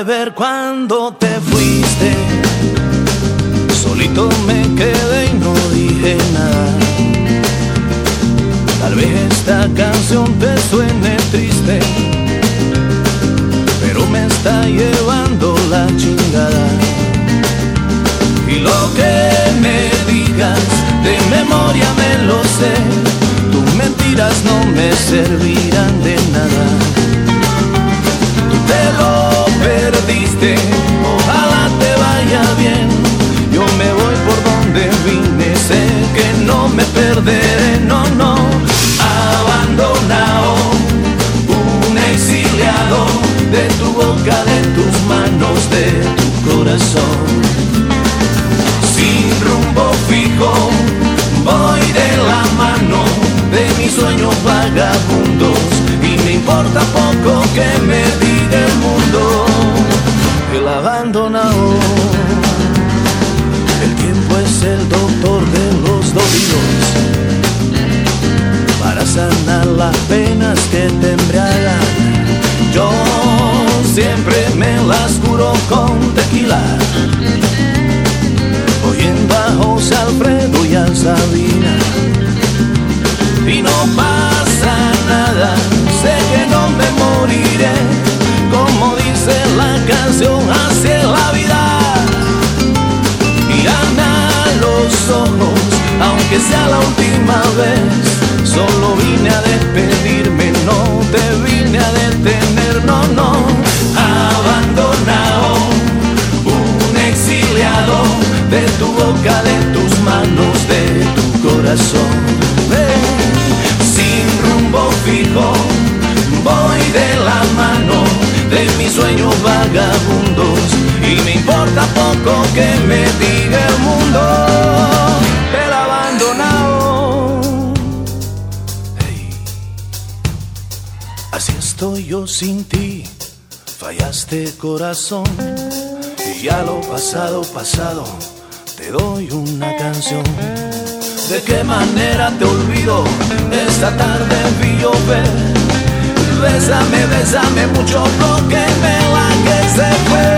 ver cuando te fuiste. Solito me quedé y no dije nada. Tal vez esta canción te suene triste, pero me está llevando la chingada. Y lo que me digas de memoria me lo sé, tus mentiras no me servirán de nada. Tú te lo perdiste, ojalá te vaya bien. Yo me voy por donde vine, sé que no me perderé, no, no. Abandonado, un exiliado, de tu boca, de tus manos, de tu corazón. Sin rumbo fijo, voy de la mano de mis sueños vagabundos, y me importa poco que me diga el mundo. El abandonado, el tiempo es el doctor de los dolidos, para sanar las penas que te embriagan. Yo siempre me las curo con tequila, oyendo a José Alfredo y a Sabina. Y no pasa nada, sé que no me moriré, como dice la canción, así es la vida. Y anda los ojos, aunque sea la última vez, solo vine a despedirme, no te vine a detener, no, no. Abandonado, un exiliado, de tu boca, de tus manos, de tu corazón. Sin rumbo fijo, voy de la mano de mis sueños vagabundos, y me importa poco que me diga el mundo. El abandonado, hey. Así estoy yo sin ti, fallaste corazón, y ya lo pasado, pasado, te doy una canción. ¿De qué manera te olvido? Esta tarde vi llover. Bésame, bésame mucho, porque me la que se fue.